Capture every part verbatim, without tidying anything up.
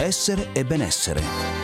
Essere e benessere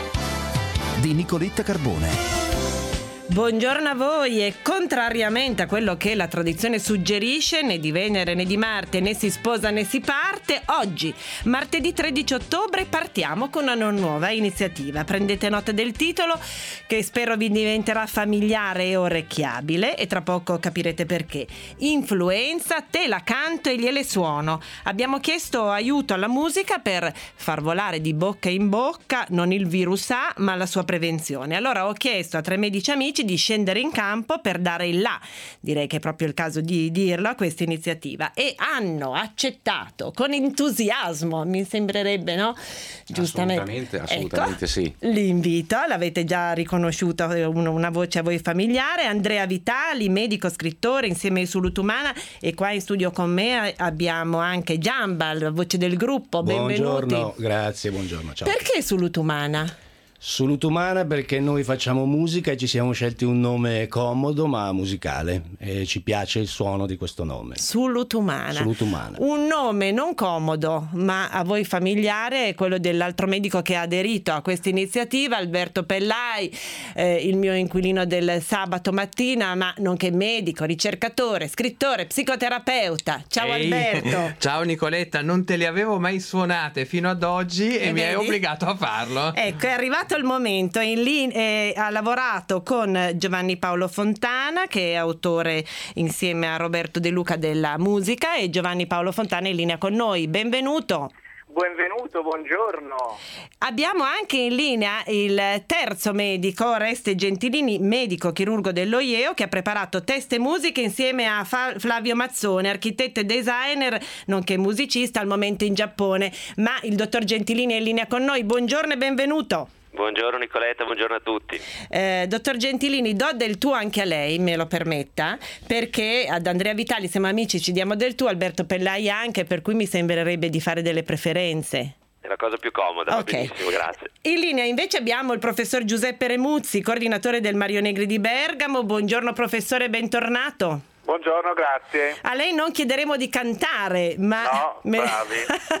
di Nicoletta Carbone. Buongiorno a voi e contrariamente a quello che la tradizione suggerisce, né di Venere né di Marte né si sposa né si parte, oggi, martedì tredici ottobre, partiamo con una nuova iniziativa. Prendete nota del titolo che spero vi diventerà familiare e orecchiabile e tra poco capirete perché. Influenza, te la canto e gliele suono. Abbiamo chiesto aiuto alla musica per far volare di bocca in bocca non il virus A ma la sua prevenzione. Allora ho chiesto a tre medici amici di scendere in campo per dare il là, direi che è proprio il caso di dirlo, a questa iniziativa, e hanno accettato con entusiasmo, mi sembrerebbe, no? Giustamente. Assolutamente, assolutamente, ecco, sì. L'invito, l'avete già riconosciuto, una voce a voi familiare, Andrea Vitali, medico scrittore insieme a Salute Umana, e qua in studio con me abbiamo anche Giamba, la voce del gruppo. Benvenuti. Buongiorno, grazie, buongiorno, ciao. Perché Salute Umana? Salute Umana perché noi facciamo musica e ci siamo scelti un nome comodo ma musicale e ci piace il suono di questo nome. Salute Umana. Salute Umana. Un nome non comodo ma a voi familiare, è quello dell'altro medico che ha aderito a questa iniziativa, Alberto Pellai, eh, il mio inquilino del sabato mattina, ma nonché medico, ricercatore, scrittore, psicoterapeuta. Ciao Ehi, Alberto. Ciao Nicoletta, non te le avevo mai suonate fino ad oggi e, E mi vedi? hai obbligato a farlo. Ecco, è arrivato il momento, in lì, eh, ha lavorato con Giovanni Paolo Fontana, che è autore insieme a Roberto De Luca della musica, e Giovanni Paolo Fontana è in linea con noi. Benvenuto. Benvenuto, buongiorno. Abbiamo anche in linea il terzo medico, Oreste Gentilini, medico chirurgo dell'O I E O, che ha preparato test e musiche insieme a Fa- Flavio Mazzone, architetto e designer, nonché musicista, al momento in Giappone. Ma il dottor Gentilini è in linea con noi. Buongiorno e benvenuto. Buongiorno Nicoletta, buongiorno a tutti. Eh, dottor Gentilini, do del tu anche a lei, me lo permetta, perché ad Andrea Vitali siamo amici, ci diamo del tu, Alberto Pellai anche, per cui mi sembrerebbe di fare delle preferenze. È la cosa più comoda, Ok. va benissimo, grazie. In linea invece abbiamo il professor Giuseppe Remuzzi, coordinatore del Mario Negri di Bergamo. Buongiorno professore, bentornato. Buongiorno, grazie. A lei non chiederemo di cantare, ma, No, bravi.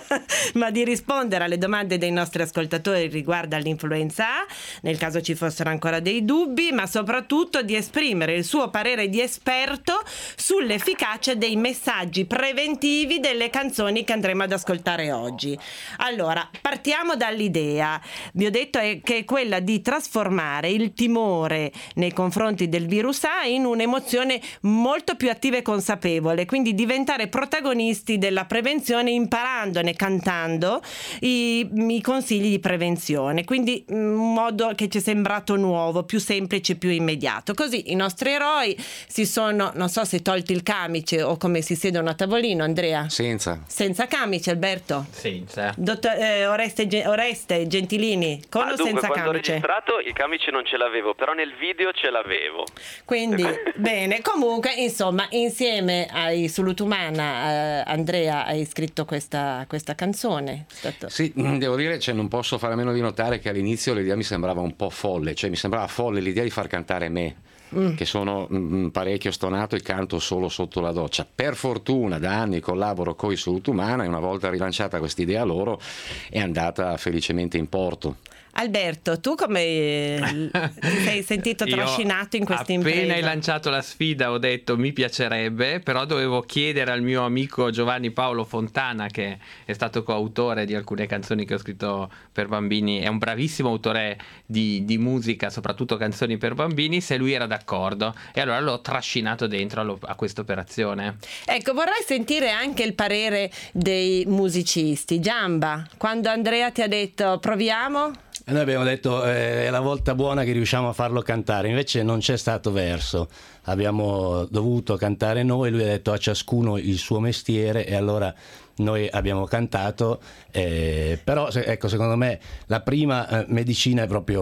ma di rispondere alle domande dei nostri ascoltatori riguardo all'influenza A, nel caso ci fossero ancora dei dubbi, ma soprattutto di esprimere il suo parere di esperto sull'efficacia dei messaggi preventivi delle canzoni che andremo ad ascoltare oggi. Allora, partiamo dall'idea, vi ho detto è che è quella di trasformare il timore nei confronti del virus A in un'emozione molto più attiva e consapevole, quindi diventare protagonisti della prevenzione imparandone, cantando i, i consigli di prevenzione, quindi un modo che ci è sembrato nuovo, più semplice, più immediato. Così i nostri eroi si sono, non so se tolti il camice o come si siedono a tavolino, Andrea? Senza. Senza camice, Alberto? Senza. Dottor, eh, Oreste, Oreste Gentilini, con Ah, o dunque, senza quando ho camice? registrato il camice non ce l'avevo, però nel video ce l'avevo. Quindi, bene, comunque, insomma, insieme ai Salute Umana, eh, Andrea, hai scritto questa, questa canzone. Stato... Sì, devo dire, cioè, non posso fare a meno di notare che all'inizio l'idea mi sembrava un po' folle, cioè mi sembrava folle l'idea di far cantare me, mm. che sono mm, parecchio stonato e canto solo sotto la doccia. Per fortuna da anni collaboro con i Salute Umana e una volta rilanciata quest'idea loro è andata felicemente in porto. Alberto, tu come eh, ti sei sentito trascinato in questa impresa? Appena hai lanciato la sfida ho detto mi piacerebbe, però dovevo chiedere al mio amico Giovanni Paolo Fontana, che è stato coautore di alcune canzoni che ho scritto per bambini, è un bravissimo autore di, di musica, soprattutto canzoni per bambini, se lui era d'accordo, e allora l'ho trascinato dentro a questa operazione. Ecco, vorrei sentire anche il parere dei musicisti. Giamba, quando Andrea ti ha detto proviamo? E noi abbiamo detto eh, è la volta buona che riusciamo a farlo cantare, invece non c'è stato verso, abbiamo dovuto cantare noi, lui ha detto a ciascuno il suo mestiere e allora noi abbiamo cantato, eh, però ecco, secondo me la prima eh, medicina è proprio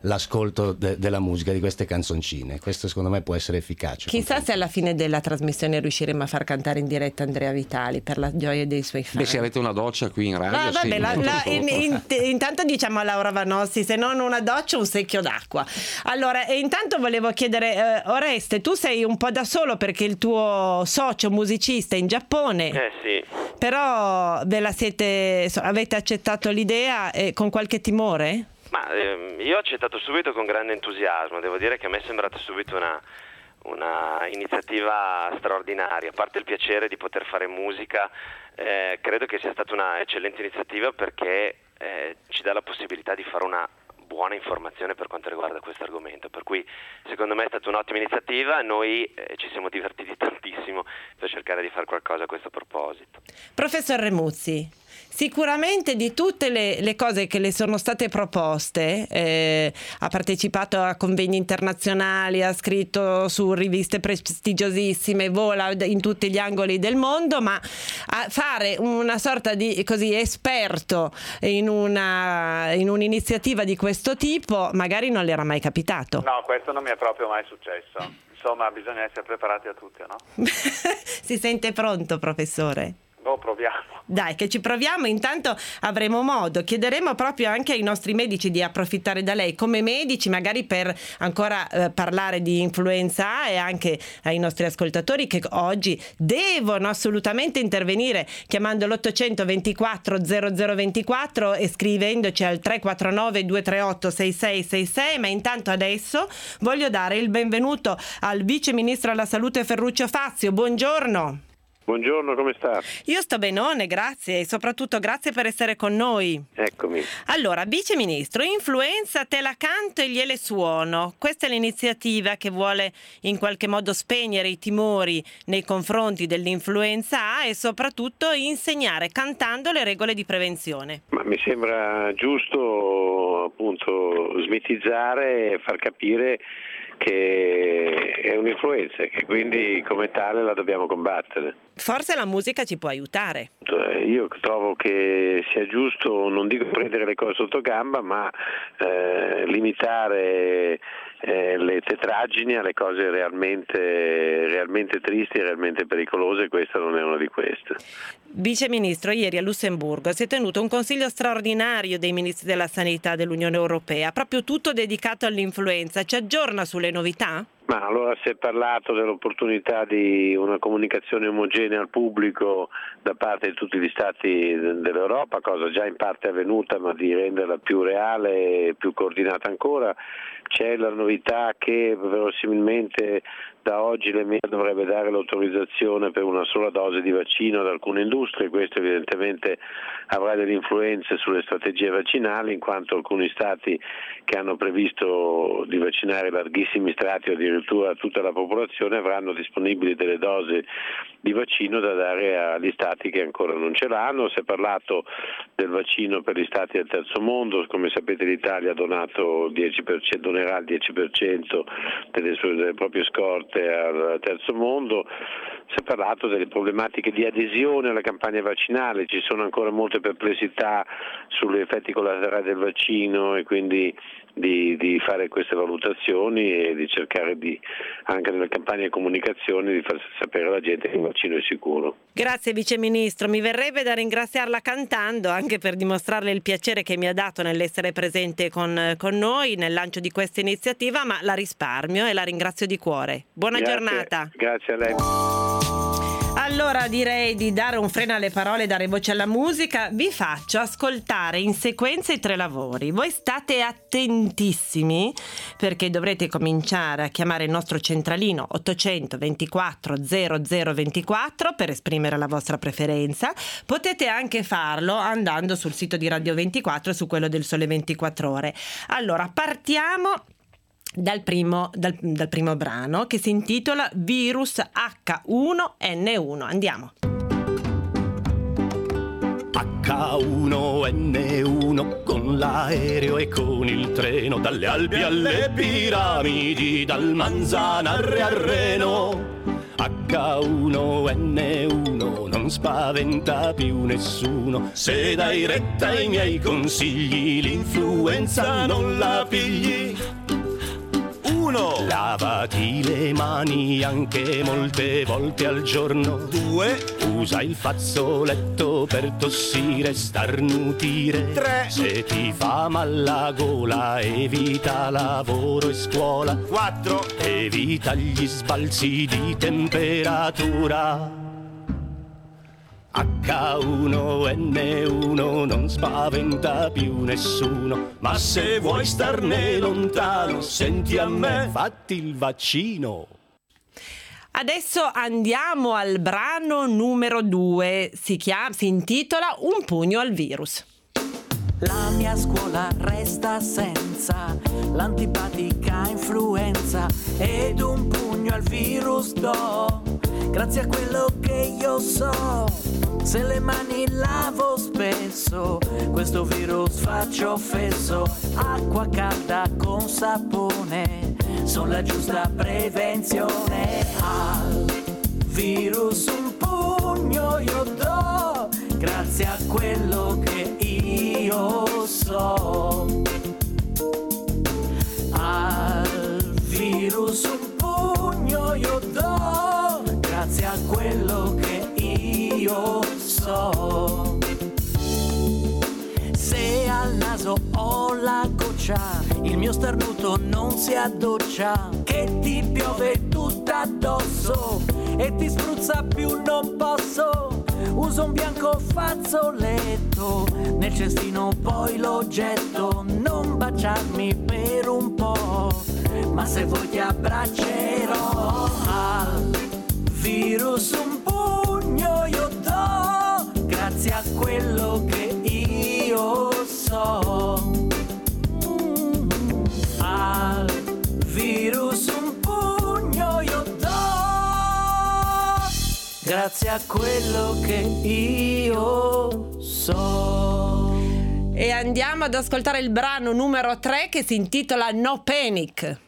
l'ascolto de- della musica, di queste canzoncine. Questo secondo me può essere efficace. Chissà se alla fine della trasmissione riusciremo a far cantare in diretta Andrea Vitali per la gioia dei suoi fan. Beh, se avete una doccia qui in radio, No, vabbè, sì, la- molto la- in- sopra. in- intanto diciamo a Laura Vanossi, se non una doccia un secchio d'acqua. Allora, e intanto volevo chiedere, eh, Oreste, tu sei un po' da solo perché il tuo socio musicista è in Giappone, Eh sì. però ve la siete, so- avete accettato l'idea e con qualche timore? Ma ehm, io ho accettato subito con grande entusiasmo, devo dire che a me è sembrata subito una, una iniziativa straordinaria, a parte il piacere di poter fare musica, eh, credo che sia stata una eccellente iniziativa perché eh, ci dà la possibilità di fare una buona informazione per quanto riguarda questo argomento, per cui secondo me è stata un'ottima iniziativa, noi eh, ci siamo divertiti tantissimo per cercare di fare qualcosa a questo proposito. Professor Remuzzi, sicuramente di tutte le, le cose che le sono state proposte, eh, ha partecipato a convegni internazionali, ha scritto su riviste prestigiosissime, vola in tutti gli angoli del mondo, ma a fare una sorta di così esperto in, una, in un'iniziativa di questo tipo magari non le era mai capitato. No, questo non mi è proprio mai successo. Insomma, bisogna essere preparati a tutto, no? Si sente pronto, professore? Boh, proviamo. Dai, che ci proviamo, intanto avremo modo, chiederemo proprio anche ai nostri medici di approfittare da lei come medici, magari per ancora eh, parlare di influenza A, e anche ai nostri ascoltatori che oggi devono assolutamente intervenire chiamando l'ottocento ventiquattro zero zero ventiquattro e scrivendoci al tre quattro nove due tre otto sei sei sei sei, ma intanto adesso voglio dare il benvenuto al vice ministro alla salute Ferruccio Fazio. Buongiorno. Buongiorno, come sta? Io sto benone, grazie, e soprattutto grazie per essere con noi. Eccomi. Allora, Vice Ministro, influenza te la canto e gliele suono. Questa è l'iniziativa che vuole in qualche modo spegnere i timori nei confronti dell'influenza A e soprattutto insegnare cantando le regole di prevenzione. Ma mi sembra giusto appunto smitizzare e far capire che è un'influenza e che quindi come tale la dobbiamo combattere. Forse la musica ci può aiutare. Io trovo che sia giusto, non dico prendere le cose sotto gamba, ma eh, limitare eh, le tetraggini alle cose realmente, realmente tristi e realmente pericolose. Questa non è una di queste. Vice Ministro, ieri a Lussemburgo si è tenuto un consiglio straordinario dei ministri della sanità dell'Unione Europea, proprio tutto dedicato all'influenza. Ci aggiorna sulle novità? Ma allora si è parlato dell'opportunità di una comunicazione omogenea al pubblico da parte di tutti gli stati dell'Europa, cosa già in parte avvenuta, ma di renderla più reale e più coordinata ancora. C'è la novità che verosimilmente da oggi l'E M E A dovrebbe dare l'autorizzazione per una sola dose di vaccino ad alcune industrie. Questo evidentemente avrà delle influenze sulle strategie vaccinali, in quanto alcuni stati che hanno previsto di vaccinare larghissimi strati o addirittura tutta la popolazione avranno disponibili delle dosi di vaccino da dare agli stati che ancora non ce l'hanno. Si è parlato del vaccino per gli stati del terzo mondo, come sapete l'Italia ha donato il dieci per cento, donerà il dieci per cento delle, sue, delle proprie scorte al terzo mondo. Si è parlato delle problematiche di adesione alla campagna vaccinale, ci sono ancora molte perplessità sugli effetti collaterali del vaccino e quindi di, di fare queste valutazioni e di cercare di, anche nelle campagne di comunicazione, di far sapere alla gente che il vaccino è sicuro. Grazie Vice Ministro, mi verrebbe da ringraziarla cantando anche per dimostrarle il piacere che mi ha dato nell'essere presente con, con noi nel lancio di questa iniziativa, ma la risparmio e la ringrazio di cuore. Buona Grazie, giornata. Grazie a lei. Allora direi di dare un freno alle parole e dare voce alla musica. Vi faccio ascoltare in sequenza i tre lavori. Voi state attentissimi perché dovrete cominciare a chiamare il nostro centralino ottocento ventiquattro zero zero ventiquattro per esprimere la vostra preferenza. Potete anche farlo andando sul sito di Radio ventiquattro e su quello del Sole ventiquattro Ore. Allora partiamo Dal primo, dal, dal primo brano che si intitola Virus acca uno enne uno. Andiamo. acca uno enne uno con l'aereo e con il treno, dalle Alpi alle piramidi, dal Manzanarre al Reno. acca acca uno enne uno, non spaventa più nessuno. Se dai retta ai miei consigli, l'influenza non la pigli. Uno, lavati le mani anche molte volte al giorno. Due, usa il fazzoletto per tossire e starnutire. Tre, se ti fa mal la gola evita lavoro e scuola. Quattro, evita gli sbalzi di temperatura. acca uno enne uno non spaventa più nessuno, ma se vuoi starne lontano, senti a me, fatti il vaccino. Adesso andiamo al brano numero due, si chiama, si intitola Un pugno al virus. La mia scuola resta senza l'antipatica influenza ed un pugno al virus do, grazie a quello che io so. Se le mani lavo spesso, questo virus faccio fesso. Acqua calda con sapone, sono la giusta prevenzione. Al virus un pugno io do, grazie a quello che io so. Al virus un pugno io do, grazie a quello che io so. Se al naso ho la goccia, il mio starnuto non si addoccia, che ti piove tutta addosso e ti spruzza più non posso. Uso un bianco fazzoletto, nel cestino poi lo getto. Non baciarmi per un po', ma se vuoi ti abbraccerò. Al virus un pugno io do, grazie a quello che io so. Mm. Al virus un pugno io do, grazie a quello che io so. E andiamo ad ascoltare il brano numero tre che si intitola No Panic.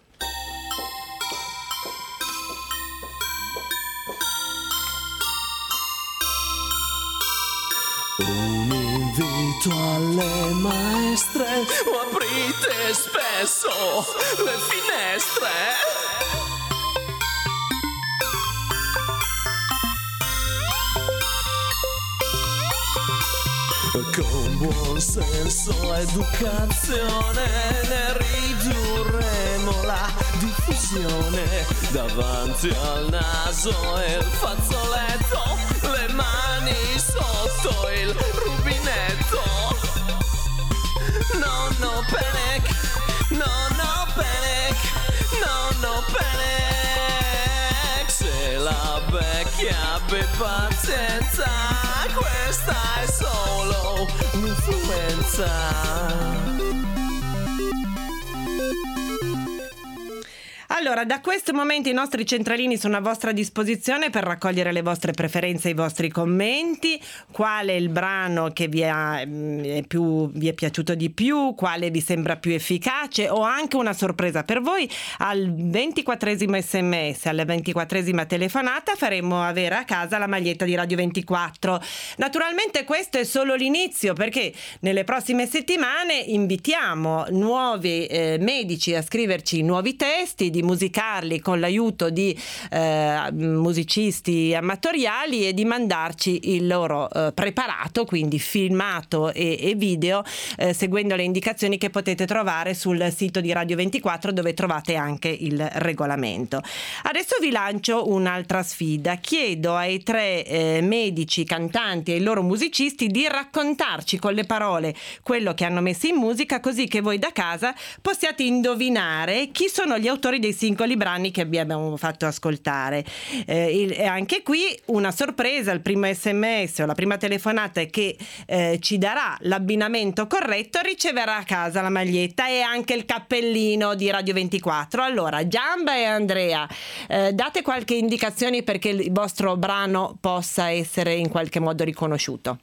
Un invito alle maestre, aprite spesso le finestre. Con buon senso e educazione ne ridurremo la diffusione. Davanti al naso e il fazzoletto, le mani sotto il rubinetto. No, no panic, no, no panic, no, no panic. Se la becchi abbi pazienza, questa è solo un'influenza. Allora, da questo momento i nostri centralini sono a vostra disposizione per raccogliere le vostre preferenze e i vostri commenti. Quale è il brano che vi, ha, è più, vi è piaciuto di più? Quale vi sembra più efficace? O anche una sorpresa per voi. Al ventiquattresimo sms, alla ventiquattresima telefonata faremo avere a casa la maglietta di Radio ventiquattro. Naturalmente questo è solo l'inizio, perché nelle prossime settimane invitiamo nuovi eh, medici a scriverci nuovi testi, di musicarli con l'aiuto di eh, musicisti amatoriali e di mandarci il loro eh, preparato, quindi filmato e, e video, eh, seguendo le indicazioni che potete trovare sul sito di Radio ventiquattro, dove trovate anche il regolamento. Adesso vi lancio un'altra sfida. Chiedo ai tre eh, medici, cantanti e ai loro musicisti di raccontarci con le parole quello che hanno messo in musica, così che voi da casa possiate indovinare chi sono gli autori dei singoli brani che abbiamo fatto ascoltare. Eh, il, anche qui una sorpresa: il primo sms o la prima telefonata che eh, ci darà l'abbinamento corretto riceverà a casa la maglietta e anche il cappellino di Radio ventiquattro. Allora, Giamba e Andrea, eh, date qualche indicazione perché il vostro brano possa essere in qualche modo riconosciuto.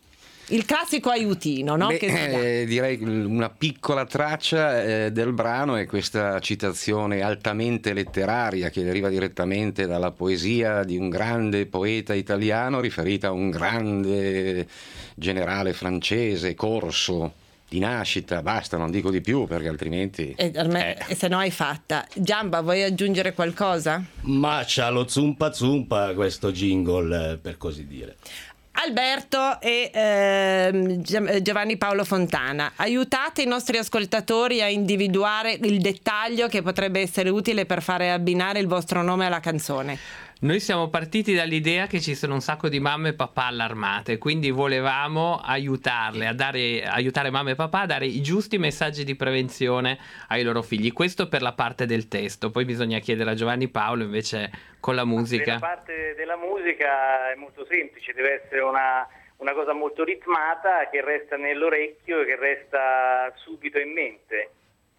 Il classico aiutino, no? Beh, che si dà. eh, direi una piccola traccia eh, del brano è questa citazione altamente letteraria che deriva direttamente dalla poesia di un grande poeta italiano riferita a un grande generale francese, Corso, di nascita. Basta, non dico di più perché altrimenti E, me, e se no hai fatta. Giamba, vuoi aggiungere qualcosa? Ma c'ha lo zumpa zumpa questo jingle, eh, per così dire. Alberto e ehm, Giovanni Paolo Fontana, aiutate i nostri ascoltatori a individuare il dettaglio che potrebbe essere utile per fare abbinare il vostro nome alla canzone. Noi siamo partiti dall'idea che ci sono un sacco di mamme e papà allarmate, quindi volevamo aiutarle a dare, aiutare mamme e papà a dare i giusti messaggi di prevenzione ai loro figli. Questo per la parte del testo, poi bisogna chiedere a Giovanni Paolo invece con la musica. La parte della musica è molto semplice, deve essere una, una cosa molto ritmata che resta nell'orecchio e che resta subito in mente.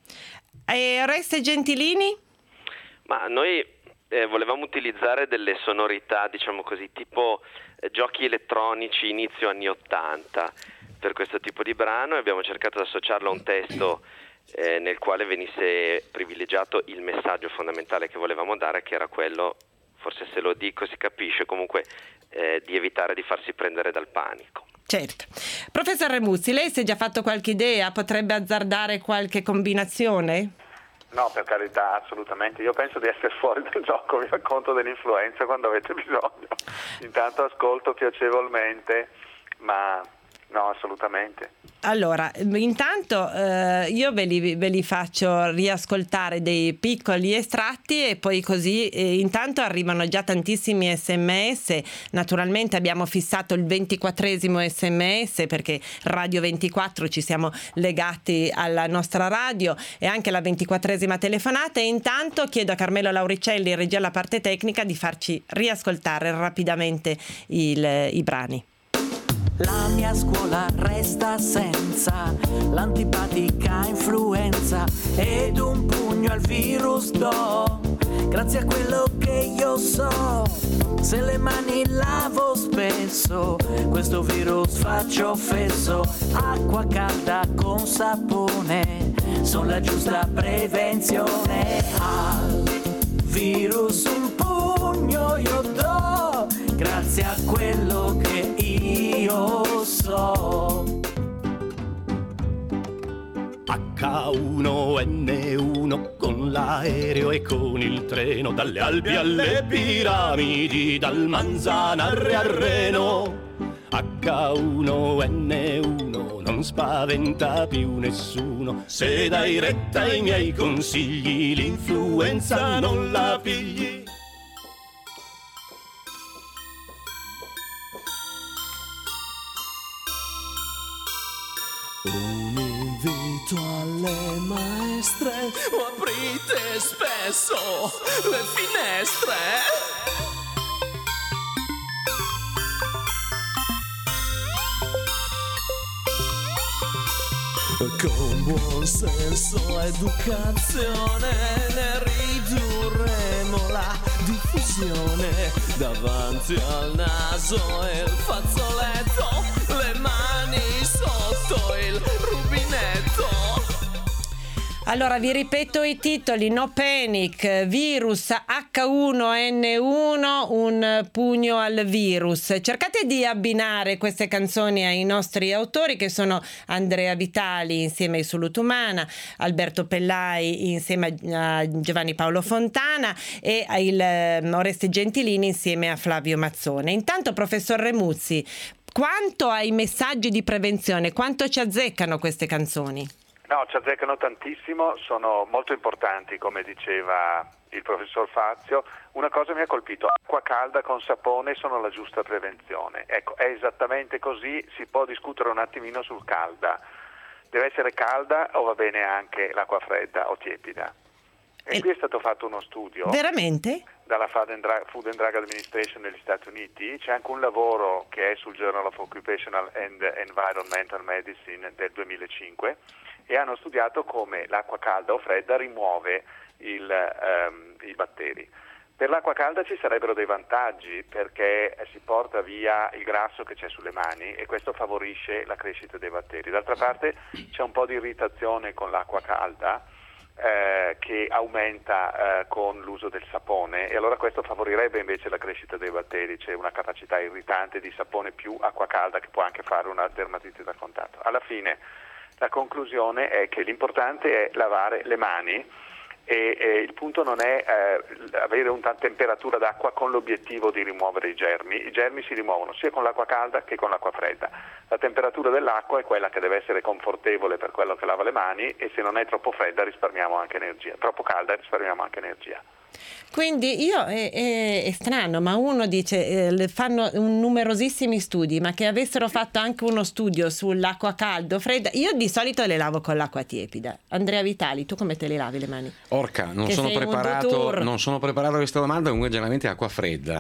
E Oreste Gentilini? Ma noi Eh, volevamo utilizzare delle sonorità, diciamo così, tipo eh, giochi elettronici inizio anni ottanta per questo tipo di brano, e abbiamo cercato di associarlo a un testo eh, nel quale venisse privilegiato il messaggio fondamentale che volevamo dare, che era quello, forse se lo dico si capisce, comunque eh, di evitare di farsi prendere dal panico. Certo. Professor Remuzzi, lei si è già fatto qualche idea? Potrebbe azzardare qualche combinazione? No, per carità, assolutamente. Io penso di essere fuori dal gioco, vi racconto dell'influenza quando avete bisogno. Intanto ascolto piacevolmente, ma no, assolutamente. Allora, intanto eh, io ve li, ve li faccio riascoltare dei piccoli estratti e poi così eh, intanto arrivano già tantissimi sms. Naturalmente abbiamo fissato il ventiquattresimo sms perché Radio ventiquattro ci siamo legati alla nostra radio, e anche la ventiquattresima telefonata, e intanto chiedo a Carmelo Lauricelli, in regia alla parte tecnica, di farci riascoltare rapidamente il, i brani. La mia scuola resta senza l'antipatica influenza ed un pugno al virus do, grazie a quello che io so. Se le mani lavo spesso, questo virus faccio fesso. Acqua calda con sapone, sono la giusta prevenzione. Al virus un pugno io do, grazie a quello che io so. acca uno enne uno con l'aereo e con il treno, dalle Alpi alle piramidi, dal Manzanarre al Reno. acca uno enne uno non spaventa più nessuno, se dai retta ai miei consigli l'influenza non la pigli. Un invito alle maestre, aprite spesso le finestre. Con buon senso e educazione ne ridurremo la diffusione. Davanti al naso e il fazzoletto, le mani sotto il rubinetto. Allora vi ripeto i titoli: No Panic, Virus, acca uno enne uno, un pugno al virus. Cercate di abbinare queste canzoni ai nostri autori, che sono Andrea Vitali insieme ai Sulutumana, Alberto Pellai insieme a Giovanni Paolo Fontana e il Oreste Gentilini insieme a Flavio Mazzone. Intanto, professor Remuzzi, quanto ai messaggi di prevenzione, quanto ci azzeccano queste canzoni? No, ci azzeccano tantissimo, sono molto importanti, come diceva il professor Fazio. Una cosa mi ha colpito: acqua calda con sapone sono la giusta prevenzione. Ecco, è esattamente così. Si può discutere un attimino sul calda. Deve essere calda o va bene anche l'acqua fredda o tiepida? E, e qui è stato fatto uno studio. Veramente? Dalla Food and Drug, Food and Drug Administration negli Stati Uniti. C'è anche un lavoro che è sul Journal of Occupational and Environmental Medicine del duemilacinque, e hanno studiato come l'acqua calda o fredda rimuove il, um, i batteri. Per l'acqua calda ci sarebbero dei vantaggi, perché si porta via il grasso che c'è sulle mani e questo favorisce la crescita dei batteri. D'altra parte c'è un po' di irritazione con l'acqua calda eh, che aumenta eh, con l'uso del sapone, e allora questo favorirebbe invece la crescita dei batteri. C'è una capacità irritante di sapone più acqua calda che può anche fare una dermatite da contatto. Alla fine la conclusione è che l'importante è lavare le mani. E, e il punto non è eh, avere una temperatura d'acqua con l'obiettivo di rimuovere i germi. I germi si rimuovono sia con l'acqua calda che con l'acqua fredda. La temperatura dell'acqua è quella che deve essere confortevole per quello che lava le mani, e se non è troppo fredda risparmiamo anche energia, troppo calda risparmiamo anche energia. Quindi io è, è, è strano, ma uno dice eh, fanno un, numerosissimi studi, ma che avessero fatto anche uno studio sull'acqua calda o fredda. Io di solito le lavo con l'acqua tiepida. Andrea Vitali, tu come te le lavi le mani? Orca, non Che sono sei un preparato, doutour. non sono preparato a questa domanda, comunque generalmente acqua fredda.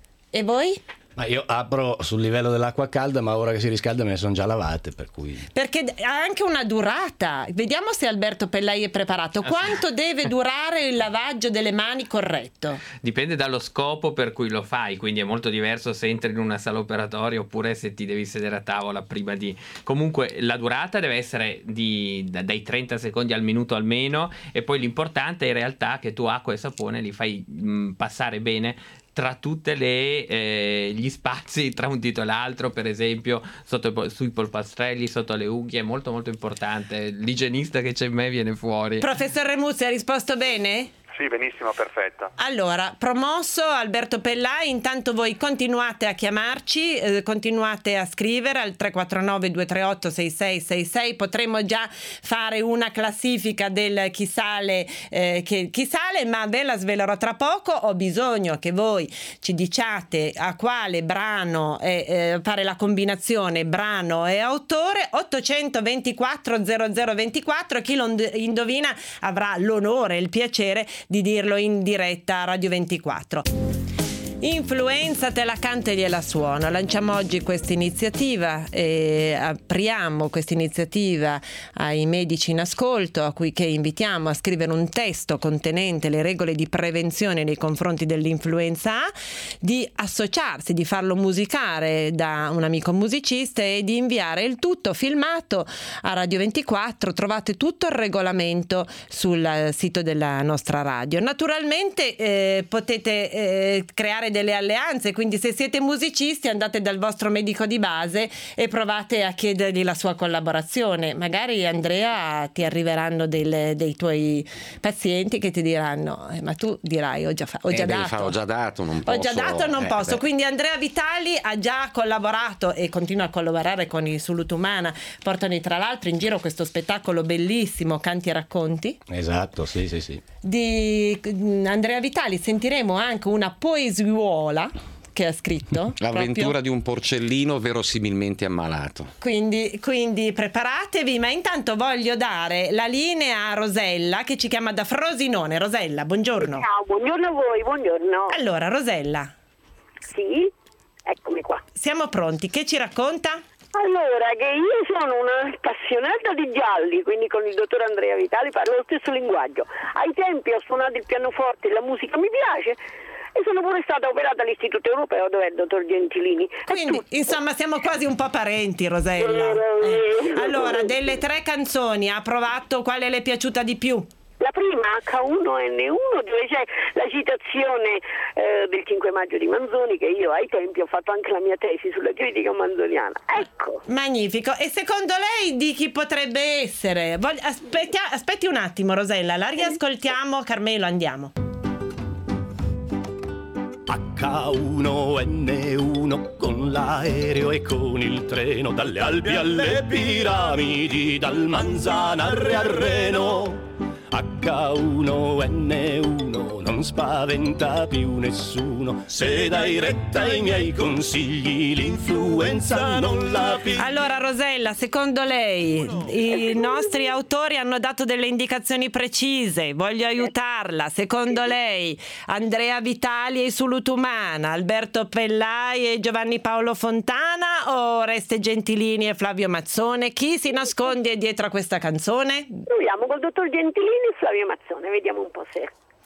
E voi? Ma io apro sul livello dell'acqua calda, ma ora che si riscalda me ne sono già lavate, per cui... Perché ha anche una durata. Vediamo se Alberto Pellai è preparato. Quanto deve durare il lavaggio delle mani corretto? Dipende dallo scopo per cui lo fai, quindi è molto diverso se entri in una sala operatoria oppure se ti devi sedere a tavola prima di... Comunque la durata deve essere di, da, dai trenta secondi al minuto almeno, e poi l'importante è in realtà che tu acqua e sapone li fai mh, passare bene tra tutte le eh, gli spazi tra un dito e l'altro, per esempio sotto, sui polpastrelli, sotto le unghie. È molto molto importante. L'igienista che c'è in me viene fuori. Professor Remuzzi, ha risposto bene? Sì, benissimo, perfetto. Allora, promosso Alberto Pellai. Intanto voi continuate a chiamarci, eh, continuate a scrivere al tre quattro nove due tre otto sei sei sei sei. Potremmo già fare una classifica del chi sale, eh, che, chi sale, ma ve la svelerò tra poco. Ho bisogno che voi ci diciate a quale brano eh, eh, fare la combinazione brano e autore. Ottocentoventiquattro zero zero ventiquattro. Chi lo indovina avrà l'onore e il piacere di dirlo in diretta a Radio ventiquattro. Influenza te la canta e gliela suona. Lanciamo oggi questa iniziativa e apriamo questa iniziativa ai medici in ascolto, a cui che invitiamo a scrivere un testo contenente le regole di prevenzione nei confronti dell'influenza A, di associarsi, di farlo musicare da un amico musicista e di inviare il tutto filmato a Radio ventiquattro. Trovate tutto il regolamento sul sito della nostra radio. Naturalmente eh, potete eh, creare delle alleanze, quindi se siete musicisti andate dal vostro medico di base e provate a chiedergli la sua collaborazione. Magari, Andrea, ti arriveranno del, dei tuoi pazienti che ti diranno eh, ma tu dirai ho già, fa- ho già eh, dato fa, ho già dato non posso, ho già dato non eh, posso beh. Quindi Andrea Vitali ha già collaborato e continua a collaborare con il Sulutumana. Portano tra l'altro in giro questo spettacolo bellissimo, Canti e Racconti. Esatto, sì, sì, sì. Di Andrea Vitali sentiremo anche una poesiola che ha scritto. L'avventura proprio. di un porcellino verosimilmente ammalato. Quindi, quindi preparatevi, ma intanto voglio dare la linea a Rosella che ci chiama da Frosinone. Rosella, buongiorno. Ciao, buongiorno a voi, buongiorno. Allora, Rosella. Sì, eccomi qua. Siamo pronti, che ci racconta? Allora, che io sono una appassionata di gialli, quindi con il dottor Andrea Vitali parlo lo stesso linguaggio. Ai tempi ho suonato il pianoforte e la musica mi piace, e sono pure stata operata all'Istituto Europeo dove è il dottor Gentilini. Quindi, insomma, siamo quasi un po' parenti, Rosella. Eh. Allora, delle tre canzoni, ha provato quale le è piaciuta di più? La prima, acca uno enne uno, dove c'è la citazione eh, del cinque maggio di Manzoni, che io ai tempi ho fatto anche la mia tesi sulla critica manzoniana. Ecco. Magnifico. E secondo lei di chi potrebbe essere? Vogli- aspetti, aspetti un attimo, Rosella, la riascoltiamo. Carmelo, andiamo. acca uno enne uno con l'aereo e con il treno, dalle Alpi alle piramidi, dal Manzanarre al Reno. acca uno enne uno non spaventa più nessuno, se dai retta ai miei consigli l'influenza non la piglia. Allora, Rosella, secondo lei i nostri autori hanno dato delle indicazioni precise, voglio aiutarla. Secondo lei Andrea Vitali e Sulutumana, Alberto Pellai e Giovanni Paolo Fontana, o Oreste Gentilini e Flavio Mazzone? Chi si nasconde dietro a questa canzone? Proviamo col dottor Gentilini e Flavio Mazzone, vediamo un po' se...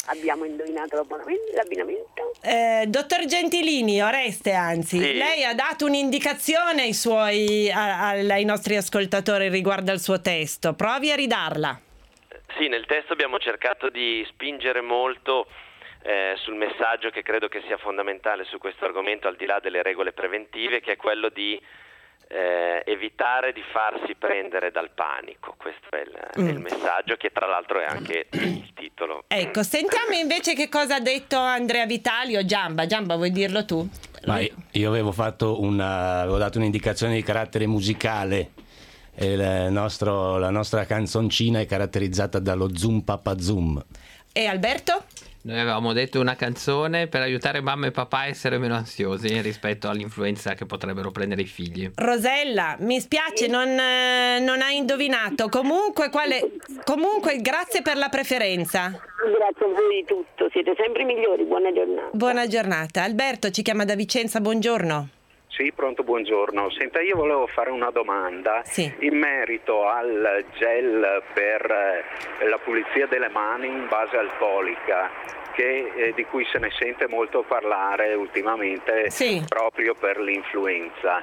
abbiamo indovinato l'abbonamento, l'abbinamento. Eh, dottor Gentilini, Oreste anzi, Sì. lei ha dato un'indicazione ai suoi a- ai nostri ascoltatori riguardo al suo testo. Provi a ridarla. Sì, nel testo abbiamo cercato di spingere molto eh, sul messaggio che credo che sia fondamentale su questo argomento, al di là delle regole preventive, che è quello di eh, evitare di farsi prendere dal panico. Questo è il, è il messaggio, che tra l'altro è anche il titolo. Ecco, sentiamo invece che cosa ha detto Andrea Vitali o Giamba. Giamba, vuoi dirlo tu? Ma io avevo fatto una, avevo dato un'indicazione di carattere musicale. E il nostro, la nostra canzoncina è caratterizzata dallo zoom papà zoom. E Alberto? Noi avevamo detto una canzone per aiutare mamma e papà a essere meno ansiosi rispetto all'influenza che potrebbero prendere i figli. Rosella, mi spiace, non, eh, non hai indovinato. Comunque, quale, comunque, grazie per la preferenza. Grazie a voi di tutto, siete sempre i migliori, buona giornata. Buona giornata. Alberto ci chiama da Vicenza, buongiorno. Sì, pronto, buongiorno. Senta, io volevo fare una domanda sì. in merito al gel per eh, la pulizia delle mani in base alcolica, che, eh, di cui se ne sente molto parlare ultimamente sì. proprio per l'influenza.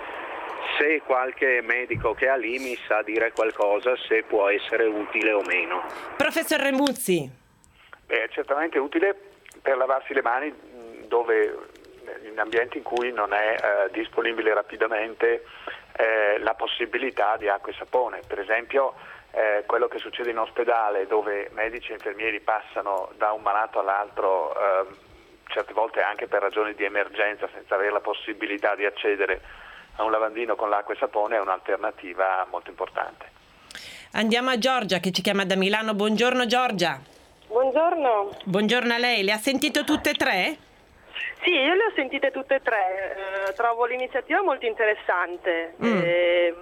Se qualche medico che ha l'I M I sa dire qualcosa, se può essere utile o meno. Professor Remuzzi. Beh, è certamente utile per lavarsi le mani dove... in ambienti in cui non è eh, disponibile rapidamente eh, la possibilità di acqua e sapone. Per esempio eh, quello che succede in ospedale, dove medici e infermieri passano da un malato all'altro eh, certe volte anche per ragioni di emergenza senza avere la possibilità di accedere a un lavandino con l'acqua e sapone, è un'alternativa molto importante. Andiamo a Giorgia che ci chiama da Milano. Buongiorno Giorgia. Buongiorno. Buongiorno a lei. Le ha sentito tutte e tre? Sì, io le ho sentite tutte e tre, eh, trovo l'iniziativa molto interessante. Mm. Eh,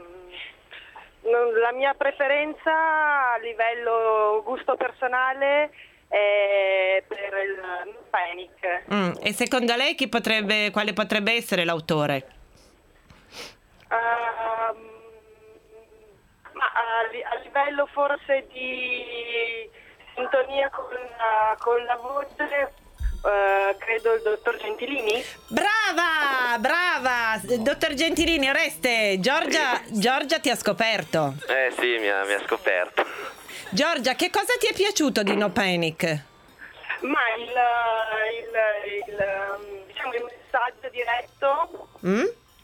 la mia preferenza a livello gusto personale è per il Panic. Mm. E secondo lei chi potrebbe, quale potrebbe essere l'autore? Uh, ma a, a livello forse di sintonia con la, con la voce... Uh, credo il dottor Gentilini. Brava, brava, dottor Gentilini. Oreste, Giorgia, Giorgia ti ha scoperto. Eh sì, mi ha, mi ha scoperto. Giorgia, che cosa ti è piaciuto di No Panic? Ma il, il, il, diciamo il messaggio diretto, Mm?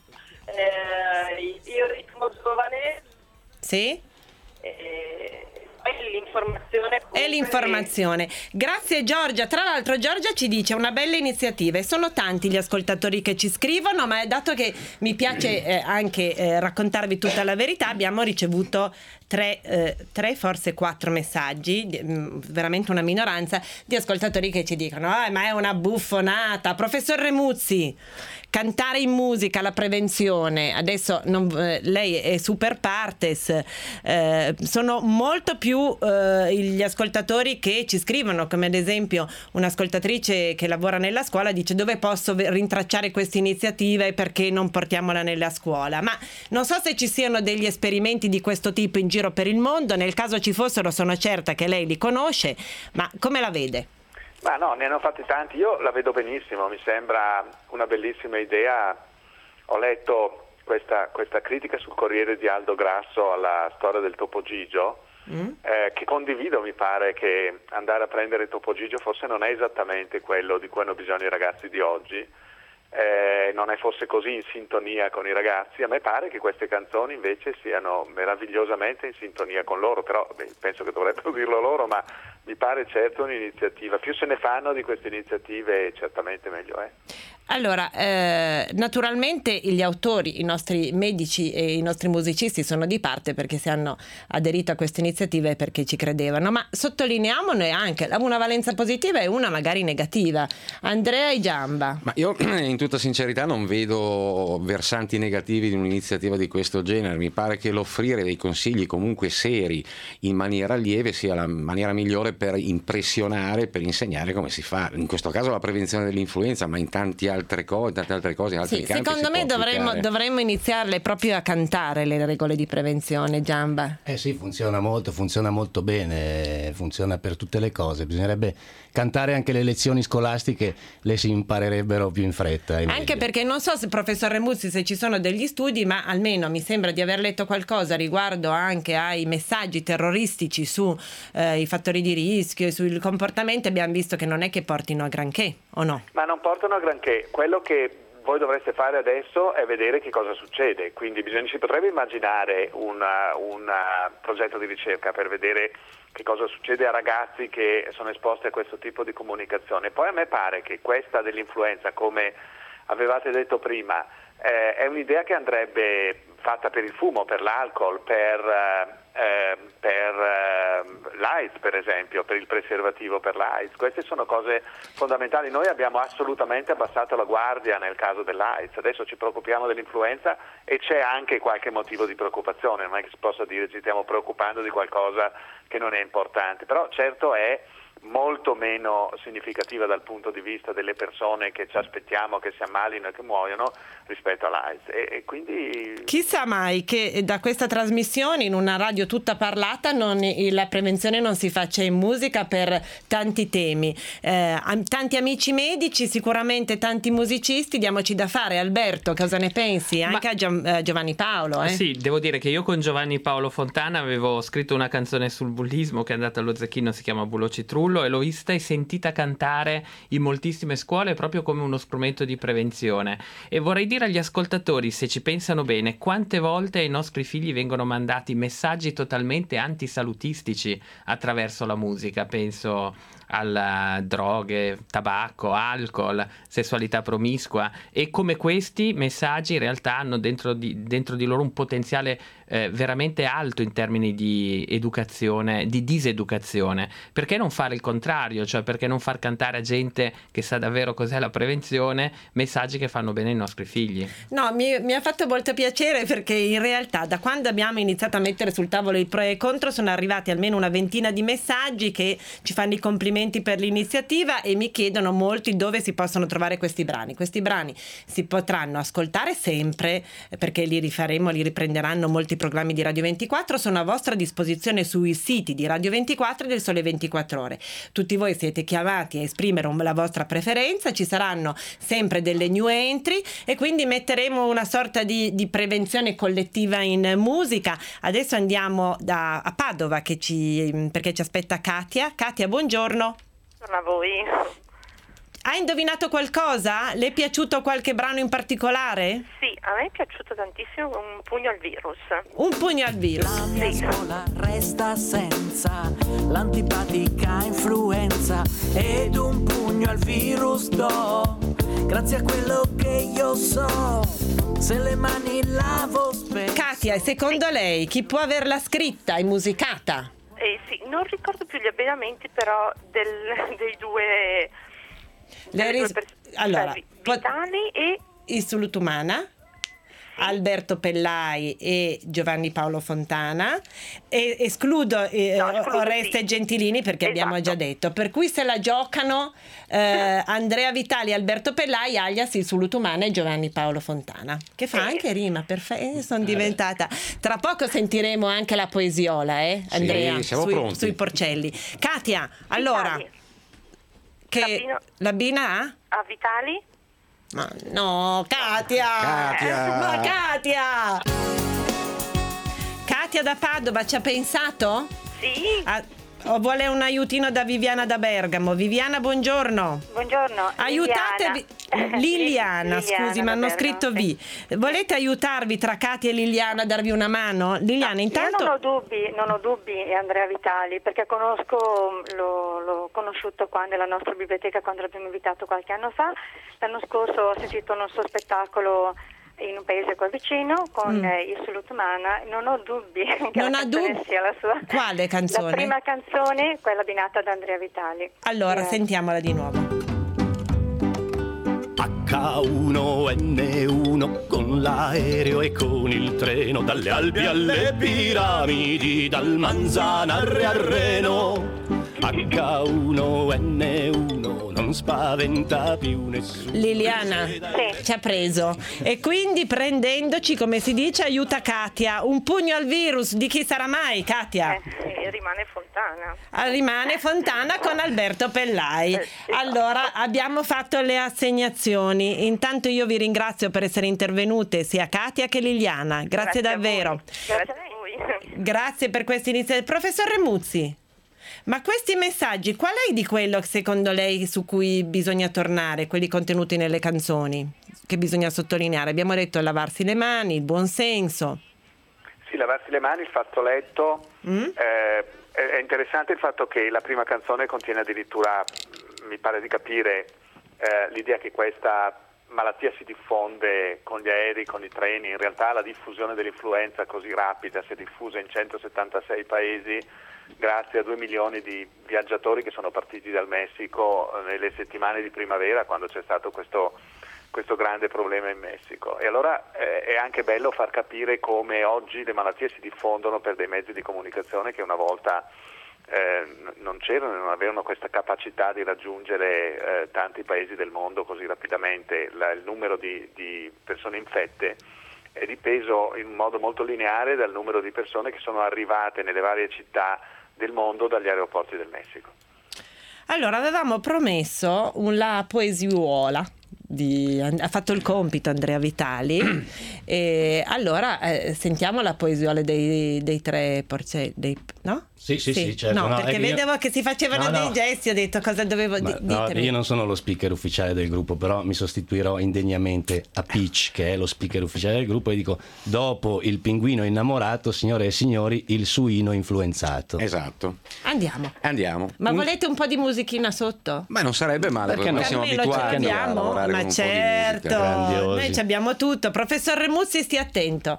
eh, il ritmo giovane. Sì? Eh, e l'informazione. E l'informazione. Grazie Giorgia. Tra l'altro Giorgia ci dice una bella iniziativa e sono tanti gli ascoltatori che ci scrivono, ma dato che mi piace eh, anche eh, raccontarvi tutta la verità, abbiamo ricevuto tre, eh, tre forse quattro messaggi, mh, veramente una minoranza di ascoltatori che ci dicono ah, ma è una buffonata. Professor Remuzzi, cantare in musica, la prevenzione, adesso non, eh, lei è super partes, eh, sono molto più eh, gli ascoltatori che ci scrivono, come ad esempio un'ascoltatrice che lavora nella scuola dice dove posso rintracciare questa iniziativa e perché non portiamola nella scuola. Ma non so se ci siano degli esperimenti di questo tipo in giro per il mondo, nel caso ci fossero sono certa che lei li conosce, ma come la vede? Ma no, ne hanno fatti tanti, io la vedo benissimo, mi sembra una bellissima idea. Ho letto questa, questa critica sul Corriere di Aldo Grasso alla storia del Topo Gigio, mm. eh, che condivido. Mi pare che andare a prendere Topo Gigio forse non è esattamente quello di cui hanno bisogno i ragazzi di oggi, eh, non è forse così in sintonia con i ragazzi. A me pare che queste canzoni invece siano meravigliosamente in sintonia con loro, però beh, penso che dovrebbero dirlo loro, ma mi pare certo un'iniziativa. Più se ne fanno di queste iniziative certamente meglio è. Allora, eh, naturalmente gli autori, i nostri medici e i nostri musicisti sono di parte perché se hanno aderito a queste iniziative è perché ci credevano, ma sottolineiamone anche una valenza positiva e una magari negativa. Andrea e Giamba. Ma io in tutta sincerità non vedo versanti negativi di un'iniziativa di questo genere. Mi pare che l'offrire dei consigli comunque seri in maniera lieve sia la maniera migliore per impressionare, per insegnare come si fa. In questo caso la prevenzione dell'influenza, ma in tante altre cose, in tante altre cose, in altri Sì, campi. secondo me dovremmo, dovremmo iniziarle proprio a cantare le regole di prevenzione, Giamba. Eh sì, funziona molto, funziona molto bene, funziona per tutte le cose. Bisognerebbe cantare anche le lezioni scolastiche, le si imparerebbero più in fretta. Anche meglio. perché non so se professor Remuzzi se ci sono degli studi, ma almeno mi sembra di aver letto qualcosa riguardo anche ai messaggi terroristici su eh, i fattori di rischio e sui comportamenti. Abbiamo visto che non è che portino a granché, o no? Ma non portano a granché. Quello che voi dovreste fare adesso è vedere che cosa succede, quindi bisogna, si potrebbe immaginare un progetto di ricerca per vedere che cosa succede a ragazzi che sono esposti a questo tipo di comunicazione. Poi a me pare che questa dell'influenza, come avevate detto prima, eh, è un'idea che andrebbe fatta per il fumo, per l'alcol, per, eh, per eh, l'AIDS per esempio, per il preservativo per l'AIDS. Queste sono cose fondamentali. Noi abbiamo assolutamente abbassato la guardia nel caso dell'AIDS, adesso ci preoccupiamo dell'influenza e c'è anche qualche motivo di preoccupazione, non è che si possa dire ci stiamo preoccupando di qualcosa che non è importante, però certo è molto meno significativa dal punto di vista delle persone che ci aspettiamo che si ammalino e che muoiono rispetto all'AIDS e, e quindi chissà mai che da questa trasmissione in una radio tutta parlata non, la prevenzione non si faccia in musica per tanti temi, eh, tanti amici medici, sicuramente tanti musicisti, diamoci da fare. Alberto, cosa ne pensi? Anche Ma, a Gio, eh, Giovanni Paolo eh? Sì, devo dire che io con Giovanni Paolo Fontana avevo scritto una canzone sul bullismo che è andata allo Zecchino, si chiama Bullo Citrullo, e l'ho vista e sentita cantare in moltissime scuole proprio come uno strumento di prevenzione. E vorrei dire agli ascoltatori, se ci pensano bene, quante volte ai nostri figli vengono mandati messaggi totalmente antisalutistici attraverso la musica. Penso a droghe, tabacco, alcol, sessualità promiscua, e come questi messaggi in realtà hanno dentro di, dentro di loro un potenziale eh, veramente alto in termini di educazione, di diseducazione. Perché non fare il contrario? Cioè, perché non far cantare a gente che sa davvero cos'è la prevenzione messaggi che fanno bene ai nostri figli? No, mi, mi ha fatto molto piacere, perché in realtà da quando abbiamo iniziato a mettere sul tavolo il pro e il contro sono arrivati almeno una ventina di messaggi che ci fanno i complimenti per l'iniziativa e mi chiedono molti dove si possono trovare questi brani. Questi brani si potranno ascoltare sempre, perché li rifaremo, li riprenderanno molti programmi di Radio ventiquattro, sono a vostra disposizione sui siti di Radio ventiquattro e del Sole ventiquattro Ore. Tutti voi siete chiamati a esprimere la vostra preferenza, ci saranno sempre delle new entry e quindi metteremo una sorta di, di prevenzione collettiva in musica. Adesso andiamo da, a Padova che ci, perché ci aspetta Katia. Katia, buongiorno. A voi. Ha indovinato qualcosa? Le è piaciuto qualche brano in particolare? Sì, a me è piaciuto tantissimo Un pugno al virus. Un pugno al virus. La mia scuola resta senza l'antipatica influenza ed un pugno al virus do. Grazie a quello che io so, se le mani lavo spesso. Katia, secondo lei chi può averla scritta e musicata? Eh sì, non ricordo più gli abbinamenti però del, dei due, Le ris- due pers- allora, cioè, Vitali e il Sulutumana, Alberto Pellai e Giovanni Paolo Fontana, e escludo eh, no, escludo, Oreste sì. Gentilini perché Esatto. abbiamo già detto, per cui se la giocano eh, Andrea Vitali, Alberto Pellai alias il Sulutumana e Giovanni Paolo Fontana, che fa sì. anche rima perfetto. Sono diventata, tra poco sentiremo anche la poesiola, eh, Andrea, sì, siamo sui, pronti. sui Porcelli. Katia, allora Vitali. che Sabino. la Bina ha? a Vitali. Ma no, Katia! Katia! Ma Katia! Katia da Padova ci ha pensato? Sì. Ah, o vuole un aiutino da Viviana da Bergamo? Viviana, buongiorno. Buongiorno. Aiutate Liliana, Liliana, Liliana scusi, da mi hanno Bergamo, scritto sì. V. Volete aiutarvi tra Katia e Liliana a darvi una mano? Liliana, No, intanto. Io non ho dubbi, non ho dubbi Andrea Vitali, perché conosco, l'ho, l'ho conosciuto qua nella nostra biblioteca quando l'abbiamo invitato qualche anno fa. L'anno scorso ho sentito un suo spettacolo in un paese qua vicino con Mm. eh, il Sulutumana. Non ho dubbi che Non la ha canzone dubbi? sia la sua. Quale canzone? La prima canzone, quella abbinata ad Andrea Vitali. Allora, Eh, sentiamola di nuovo. A acca uno enne uno, con l'aereo e con il treno, dalle Alpi alle piramidi, dal Manzanarre al Reno. acca uno enne uno non spaventa più nessuno. Liliana ci ha preso e quindi prendendoci, come si dice, aiuta Katia. Un pugno al virus di chi sarà mai, Katia? Eh, sì, rimane Fontana. Ah, rimane Fontana con Alberto Pellai. Eh, sì. Allora abbiamo fatto le assegnazioni. Intanto io vi ringrazio per essere intervenute sia Katia che Liliana. Grazie, Grazie davvero. Grazie a voi. Grazie per questa iniziativa. Professor Remuzzi, ma questi messaggi, qual è di quello secondo lei su cui bisogna tornare, quelli contenuti nelle canzoni, che bisogna sottolineare? Abbiamo detto lavarsi le mani, il buon senso. Sì, lavarsi le mani, il fazzoletto. Mm? Eh, è interessante il fatto che la prima canzone contiene addirittura, mi pare di capire, eh, l'idea che questa malattia si diffonde con gli aerei, con i treni. In realtà la diffusione dell'influenza così rapida si è diffusa in centosettantasei paesi grazie a due milioni di viaggiatori che sono partiti dal Messico nelle settimane di primavera, quando c'è stato questo, questo grande problema in Messico. E allora eh, è anche bello far capire come oggi le malattie si diffondono per dei mezzi di comunicazione che una volta eh, non c'erano e non avevano questa capacità di raggiungere eh, tanti paesi del mondo così rapidamente. La, il numero di, di persone infette è dipeso in modo molto lineare dal numero di persone che sono arrivate nelle varie città del mondo dagli aeroporti del Messico. Allora, avevamo promesso la poesiuola. Di, ha fatto il compito Andrea Vitali e allora eh, sentiamo la poesiola dei, dei tre porcelli, dei, no? Sì, sì, sì, sì, certo. No, no, perché vedevo io... che si facevano no, dei no. gesti, ho detto cosa dovevo Ma, di, no, io non sono lo speaker ufficiale del gruppo, però mi sostituirò indegnamente a Peach, che è lo speaker ufficiale del gruppo, e dico: dopo il pinguino innamorato, signore e signori, il suino influenzato. Esatto. Andiamo. Andiamo. Ma Un... volete un po' di musichina sotto? Ma non sarebbe male, perché, perché no? siamo abituati a lavorare ma con certo, un po' di musica. noi ci abbiamo tutto. Professor Remuzzi, stia attento.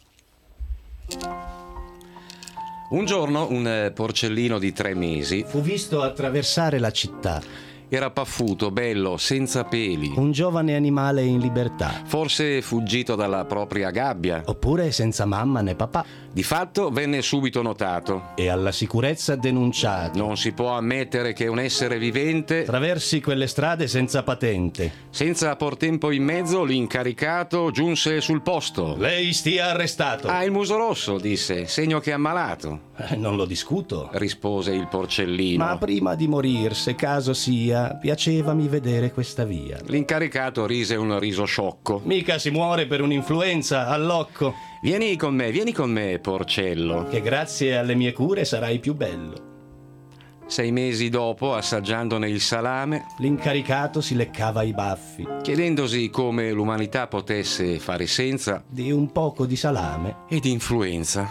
Un giorno un porcellino di tre mesi fu visto attraversare la città. Era paffuto, bello, senza peli. Un giovane animale in libertà. Forse fuggito dalla propria gabbia. Oppure senza mamma né papà. Di fatto venne subito notato. E alla sicurezza denunciato. Non si può ammettere che un essere vivente traversi quelle strade senza patente. Senza portempo in mezzo, l'incaricato giunse sul posto. Lei stia arrestato. Ha il muso rosso, disse, segno che è ammalato. Eh, non lo discuto, rispose il porcellino. Ma prima di morir, se caso sia, piacevami vedere questa via. L'incaricato rise un riso sciocco. Mica si muore per un'influenza, allocco. Vieni con me, vieni con me, porcello. Che grazie alle mie cure sarai più bello. Sei mesi dopo, assaggiandone il salame, l'incaricato si leccava i baffi, chiedendosi come l'umanità potesse fare senza di un poco di salame e di influenza.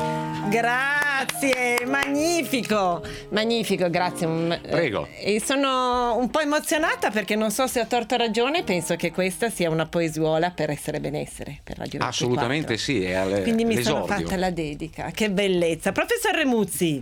Grazie, magnifico, magnifico, grazie. Prego. E sono un po' emozionata perché non so se ho torto o ragione, penso che questa sia una poesuola per essere benessere, per Radio ventiquattro. Assolutamente sì, è al, quindi mi l'esordio. sono fatta la dedica, che bellezza. Professor Remuzzi.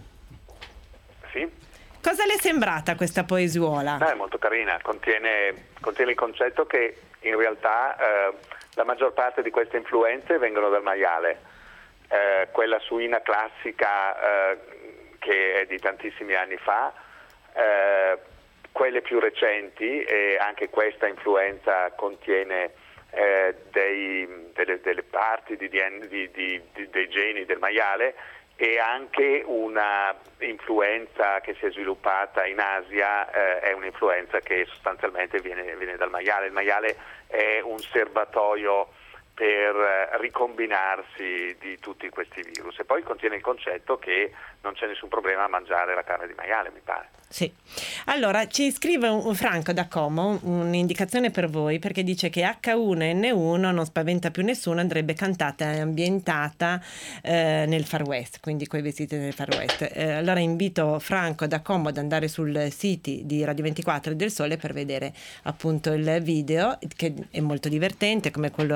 Sì? Cosa le è sembrata questa poesuola? No, è molto carina, contiene, contiene il concetto che in realtà eh, la maggior parte di queste influenze vengono dal maiale. Eh, quella suina classica eh, che è di tantissimi anni fa, eh, quelle più recenti, e anche questa influenza contiene eh, dei, delle, delle parti di, di, di, di, dei geni del maiale, e anche una influenza che si è sviluppata in Asia, eh, è un'influenza che sostanzialmente viene, viene dal maiale. Il maiale è un serbatoio per ricombinarsi di tutti questi virus, e poi contiene il concetto che non c'è nessun problema a mangiare la carne di maiale, mi pare. Sì. Allora ci scrive un Franco da Como un'indicazione per voi, perché dice che acca uno enne uno non spaventa più nessuno, andrebbe cantata e ambientata eh, nel Far West, quindi coi vestiti del Far West. Eh, allora invito Franco da Como ad andare sul sito di Radio ventiquattro e del Sole per vedere appunto il video, che è molto divertente, come quello di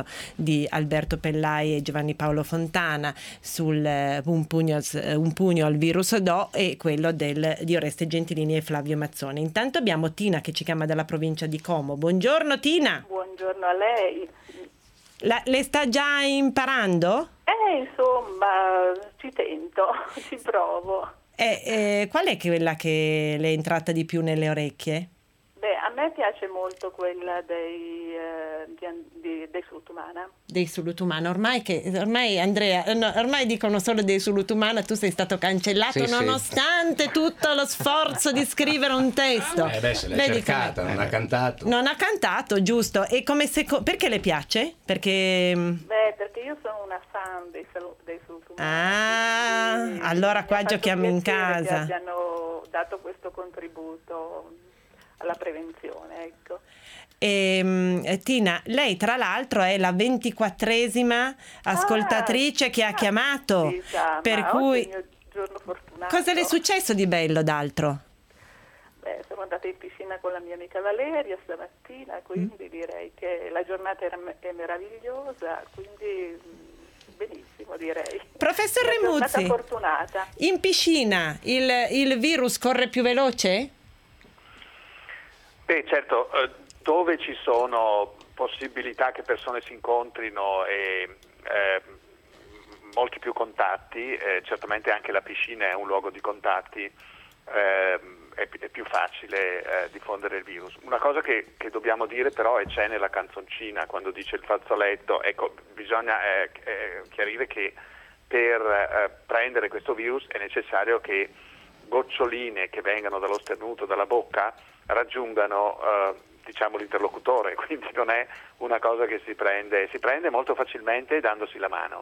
di Alberto Pellai e Giovanni Paolo Fontana sul eh, un, pugno, un pugno al virus Do e quello del, di Oreste Gentilini e Flavio Mazzone. Intanto abbiamo Tina che ci chiama dalla provincia di Como. Buongiorno Tina. Buongiorno a lei. La, le sta già imparando? Eh, insomma, ci tento, ci provo. Eh, eh, qual è quella che le è entrata di più nelle orecchie? Beh, a me piace molto quella dei, eh, di, di, dei Sulutumana. Dei Sulutumana, ormai che ormai Andrea, no, ormai dicono solo dei Sulutumana, tu sei stato cancellato sì, nonostante sì. tutto lo sforzo di scrivere un testo. Eh beh, se l'è Vedi cercata, come... non ha cantato. Non ha cantato, giusto. E come seco... perché le piace? Perché Beh, perché io sono una fan dei, dei Sulutumana. Ah, allora qua giochiamo in casa. Che abbiano dato questo contributo alla prevenzione, ecco. E, Tina, lei tra l'altro è la ventiquattresima ascoltatrice ah, che ha chiamato, sì, sa, per ma cui oggi è il mio giorno fortunato. Cosa le è successo di bello d'altro? Beh, siamo andate in piscina con la mia amica Valeria stamattina, quindi mm. direi che la giornata è meravigliosa, quindi benissimo direi. Professor Remuzzi, fortunata. In piscina il, il virus corre più veloce? Beh, certo, eh, dove ci sono possibilità che persone si incontrino e eh, molti più contatti, eh, certamente anche la piscina è un luogo di contatti, eh, è, è più facile eh, diffondere il virus. Una cosa che, che dobbiamo dire però, e c'è nella canzoncina quando dice il fazzoletto, ecco, bisogna eh, eh, chiarire che per eh, prendere questo virus è necessario che goccioline che vengano dallo sternuto, dalla bocca, raggiungano eh, diciamo l'interlocutore, quindi non è una cosa che si prende, si prende molto facilmente dandosi la mano,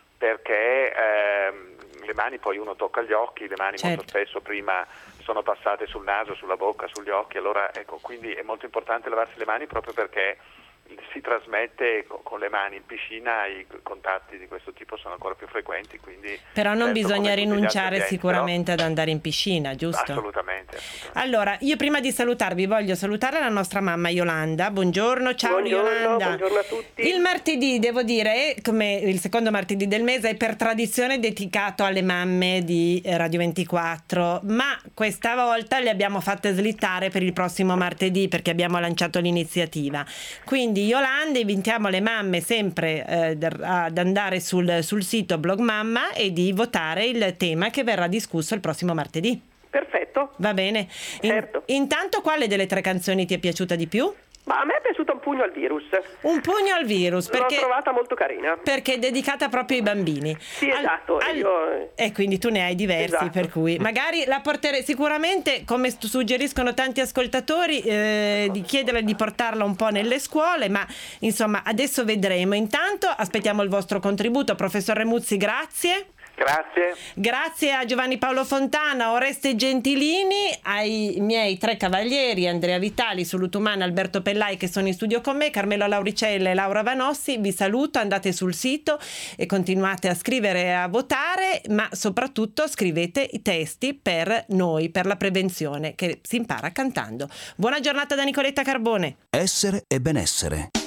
perché ehm, le mani poi uno tocca gli occhi, le mani certo. molto spesso prima sono passate sul naso, sulla bocca, sugli occhi, allora ecco, quindi è molto importante lavarsi le mani proprio perché si trasmette con le mani. In piscina i contatti di questo tipo sono ancora più frequenti, quindi però non certo, bisogna rinunciare ambienti, sicuramente però... ad andare in piscina, giusto? Assolutamente, assolutamente. Allora, io prima di salutarvi voglio salutare la nostra mamma Yolanda. Buongiorno, ciao buongiorno, Yolanda. Buongiorno a tutti. Il martedì, devo dire, come il secondo martedì del mese, è per tradizione dedicato alle mamme di Radio ventiquattro, ma questa volta le abbiamo fatte slittare per il prossimo martedì perché abbiamo lanciato l'iniziativa. Quindi Yolanda, invitiamo le mamme sempre eh, ad andare sul, sul sito Blog Mamma e di votare il tema che verrà discusso il prossimo martedì. Perfetto. Va bene. In, certo. Intanto, quale delle tre canzoni ti è piaciuta di più? Ma a me è piaciuto Un pugno al virus. Un pugno al virus, perché l'ho trovata molto carina. Perché è dedicata proprio ai bambini. Sì, esatto. Al, al, io... E quindi tu ne hai diversi, esatto. per cui magari la porterei sicuramente, come suggeriscono tanti ascoltatori, eh, di chiedere di portarla un po' nelle scuole, ma insomma adesso vedremo. Intanto aspettiamo il vostro contributo. Professor Remuzzi, grazie. Grazie. Grazie a Giovanni Paolo Fontana, Oreste Gentilini, ai miei tre cavalieri, Andrea Vitali, Sulutumana, Alberto Pellai, che sono in studio con me, Carmelo Lauricella e Laura Vanossi. Vi saluto, andate sul sito e continuate a scrivere e a votare, ma soprattutto scrivete i testi per noi, per la prevenzione, che si impara cantando. Buona giornata da Nicoletta Carbone. Essere e benessere.